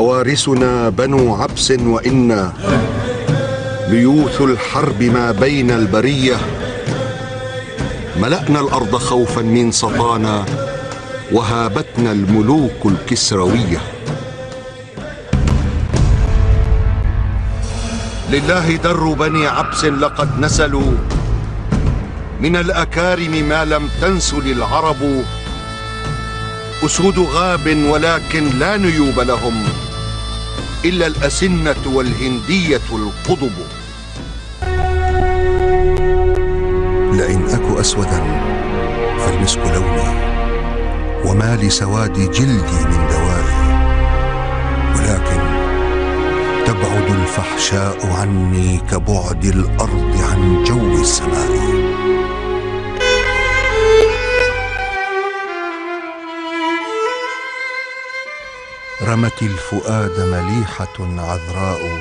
فوارسنا بنو عبس وإنا ليوث الحرب ما بين البرية. ملأنا الأرض خوفا من سطانا وهابتنا الملوك الكسروية. لله در بني عبس لقد نسلوا من الأكارم ما لم تنسل العرب. أسود غاب ولكن لا نيوب لهم إلا الأسنة والهندية القضب. لئن أك أسودا فالمسك لوني وما لسواد جلدي من دوائي، ولكن تبعد الفحشاء عني كبعد الأرض عن جو السماء. رمت الفؤاد مليحة عذراء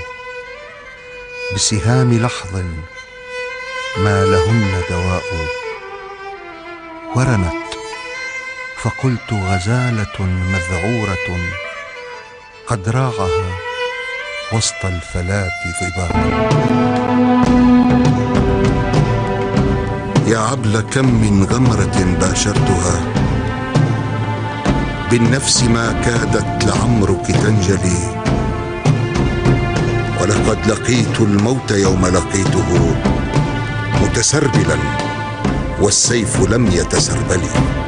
بسهام لحظ ما لهن دواء. ورمت فقلت غزالة مذعورة قد راعها وسط الفلاة ظباء. يا عبل كم من غمرة باشرتها بالنفس ما كادت لعمرك تنجلي. ولقد لقيت الموت يوم لقيته متسربلا والسيف لم يتسربل.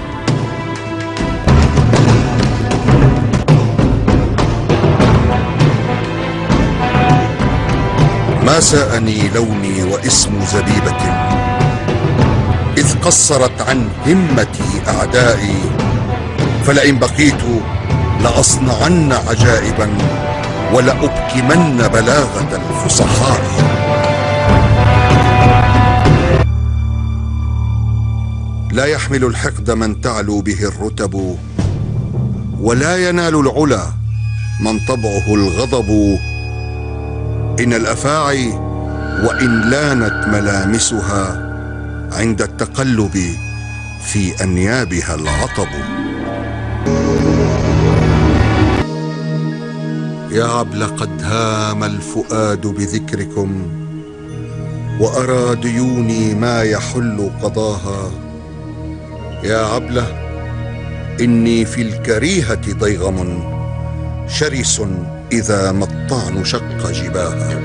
ما ساءني لوني واسم زبيبة إذ قصرت عن همتي أعدائي. فلئن بقيت لأصنعن عجائبا ولأبكمن بلاغة الفصحاء. لا يحمل الحقد من تعلو به الرتب، ولا ينال العلا من طبعه الغضب. إن الأفاعي وإن لانت ملامسها عند التقلب في أنيابها العطب. يا عبل قد هام الفؤاد بذكركم وأرى ديوني ما يحل قضاها. يا عبلة إني في الكريهة ضيغم شرس إذا ما الطعن شق جباها.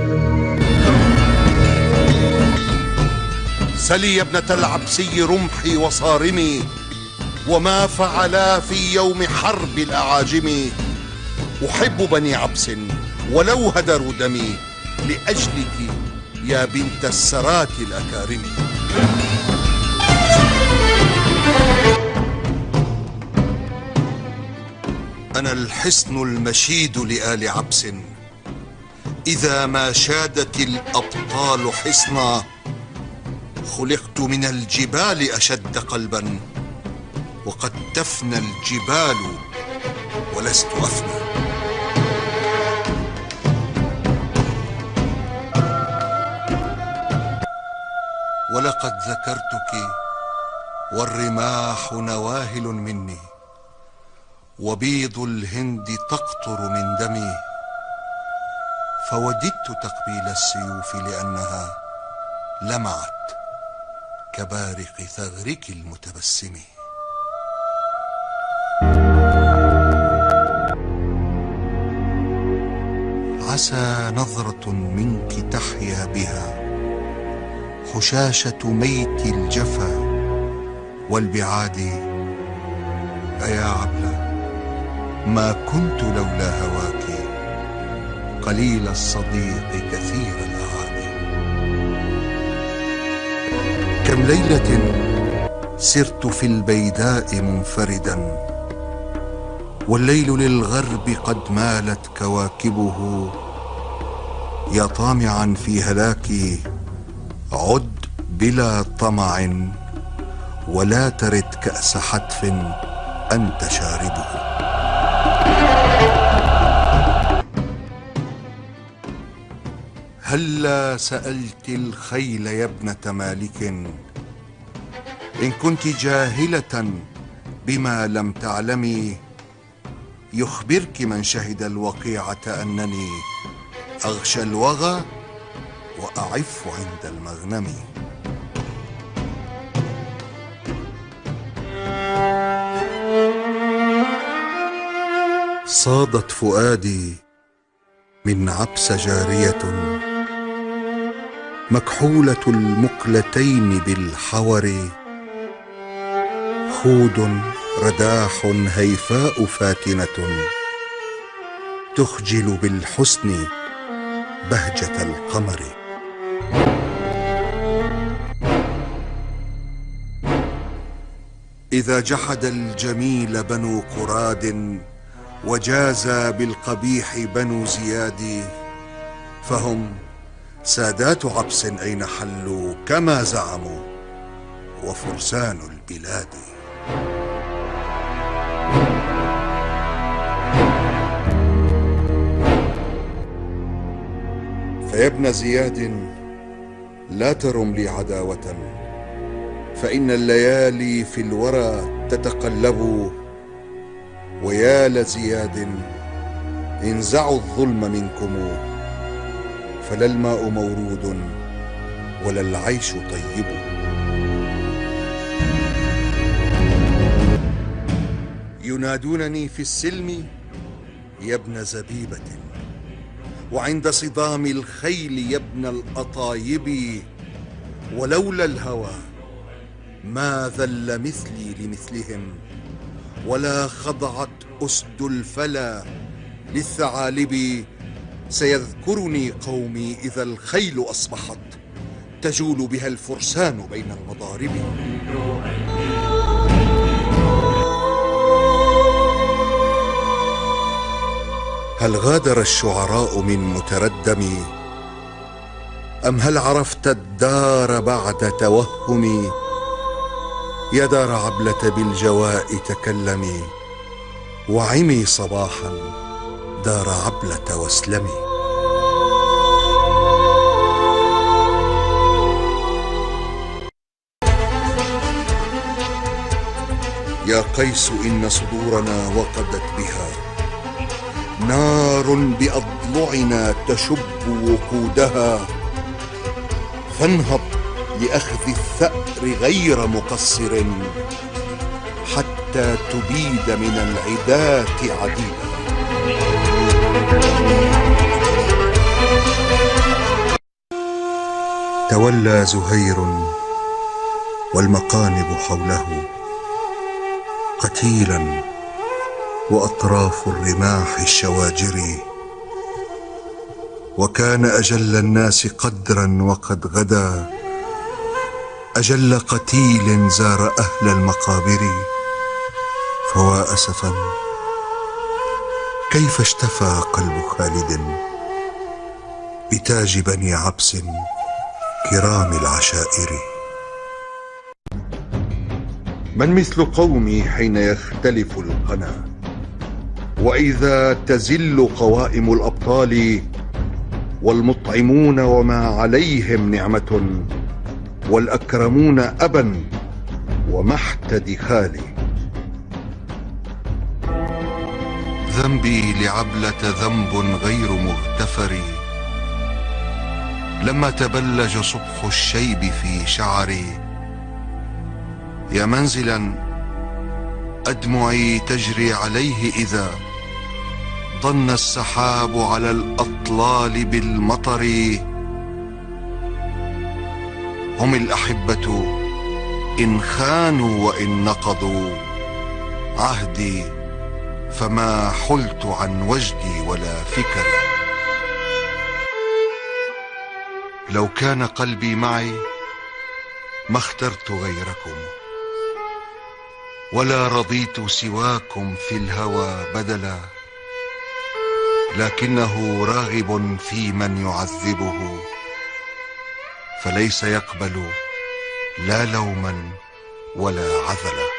سلي يا ابنة العبسي رمحي وصارمي وما فعلا في يوم حرب الأعاجم. أحب بني عبس ولو هدروا دمي لأجلك يا بنت السرات الأكارم. أنا الحصن المشيد لآل عبس إذا ما شادت الأبطال حصنا. خلقت من الجبال أشد قلبا وقد تفنى الجبال ولست أفنى. ولقد ذكرتك والرماح نواهل مني وبيض الهند تقطر من دمي. فوددت تقبيل السيوف لأنها لمعت كبارق ثغرك المتبسم. عسى نظرة منك تحيا بها حشاشة ميت الجفا والبعاد. أيا عبلة ما كنت لولا هواك قليل الصديق كثير الأعادي. كم ليلة سرت في البيداء منفردا والليل للغرب قد مالت كواكبه. يا طامعا في هلاكي عد بلا طمع ولا ترد كأس حتف أنت شاربه. هلا سألت الخيل يا ابنة مالك إن كنت جاهلة بما لم تعلمي. يخبرك من شهد الوقيعة أنني أغشى الوغى وأعف عند المغنم. صادت فؤادي من عبس جارية مكحولة المقلتين بالحور، خود رداح هيفاء فاتنة تخجل بالحسن بهجة القمر. إذا جحد الجميل بنو قراد وجاز بالقبيح بنو زياد، فهم سادات عبس أين حلوا كما زعموا وفرسان البلاد. فيا ابن زياد لا ترم لي عداوة، فإن الليالي في الورى تتقلب، ويا لزياد انزعوا الظلم منكم، فلا الماء مورود ولا العيش طيب. ينادونني في السلم يا ابن زبيبة، وعند صدام الخيل يا ابن الأطايب، ولولا الهوى ما ذل مثلي لمثلهم، ولا خضعت أسد الفلا للثعالب. سيذكرني قومي إذا الخيل أصبحت تجول بها الفرسان بين المضارب. هل غادر الشعراء من متردم، أم هل عرفت الدار بعد توهمي؟ يا دار عبلة بالجواء تكلمي، وعمي صباحا دار عبلة واسلمي. يا قيس إن صدورنا وقدت بها نار بأضلعنا تشب وقودها، فانهض لأخذ الثأر غير مقصر حتى تبيد من العداة عديدا. تولى زهير والمقانب حوله قتيلا، وأطراف الرماح الشواجر، وكان أجل الناس قدرا وقد غدا أجل قتيل زار أهل المقابر. فوا أسفا كيف اشتفى قلب خالد بتاج بني عبس كرام العشائر. من مثل قومي حين يختلف القنا، وإذا تزل قوائم الأبطال، والمطعمون وما عليهم نعمة، والأكرمون أبا ومحتد خالي. ذنبي لعبلة ذنب غير مغتفر، لما تبلج صبح الشيب في شعري. يا منزلا أدمعي تجري عليه إذا ضن السحاب على الأطلال بالمطر. هم الأحبة إن خانوا وإن نقضوا عهدي، فما حلت عن وجدي ولا فكري. لو كان قلبي معي ما اخترت غيركم، ولا رضيت سواكم في الهوى بدلا، لكنه راغب في من يعذبه، فليس يقبل لا لوما ولا عذلا.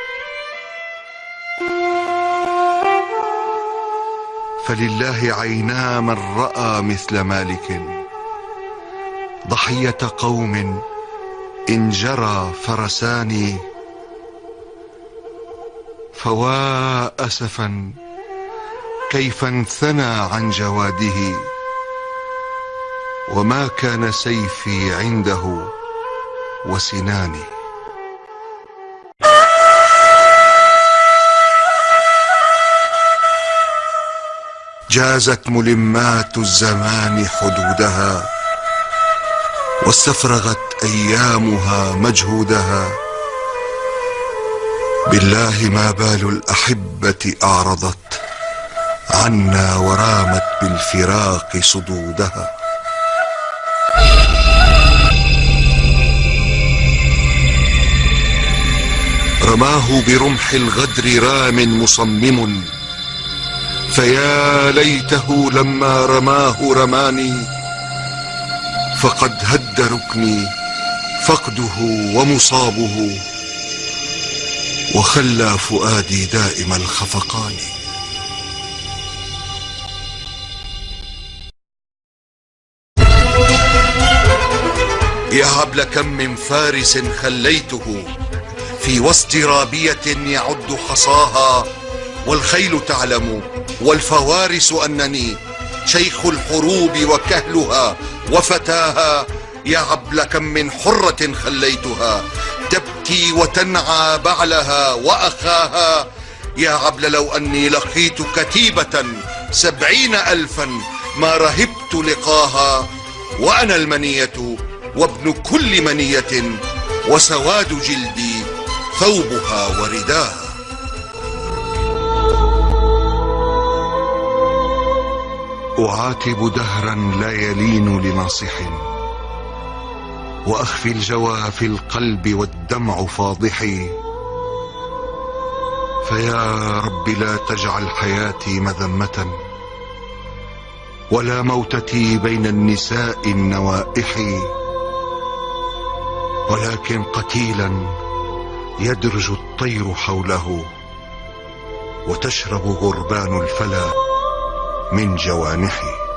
فلله عينا من رأى مثل مالك، ضحية قوم إن جرى فرسان. فوا أسفا كيف انثنى عن جواده، وما كان سيفي عنده وسناني. جازت ملمات الزمان حدودها، واستفرغت أيامها مجهودها. بالله ما بال الأحبة أعرضت عنا ورامت بالفراق صدودها. رماه برمح الغدر رام مصمم، فيا ليته لما رماه رماني. فقد هد ركني فقده ومصابه، وخلى فؤادي دائم الخفقان. يا هبل كم من فارس خليته في وسط رابية يعد حصاها، والخيل تعلم والفوارس أنني شيخ الحروب وكهلها وفتاها. يا عبل كم من حرة خليتها تبكي وتنعى بعلها وأخاها. يا عبل لو أني لقيت كتيبة 70,000 ما رهبت لقاها. وأنا المنية وابن كل منية، وسواد جلدي ثوبها ورداها. أعاتب دهرا لا يلين لناصح، وأخفي الجوى في القلب والدمع فاضحي. فيا رب لا تجعل حياتي مذمة، ولا موتتي بين النساء النوائح، ولكن قتيلا يدرج الطير حوله، وتشرب غربان الفلا من جوانحي.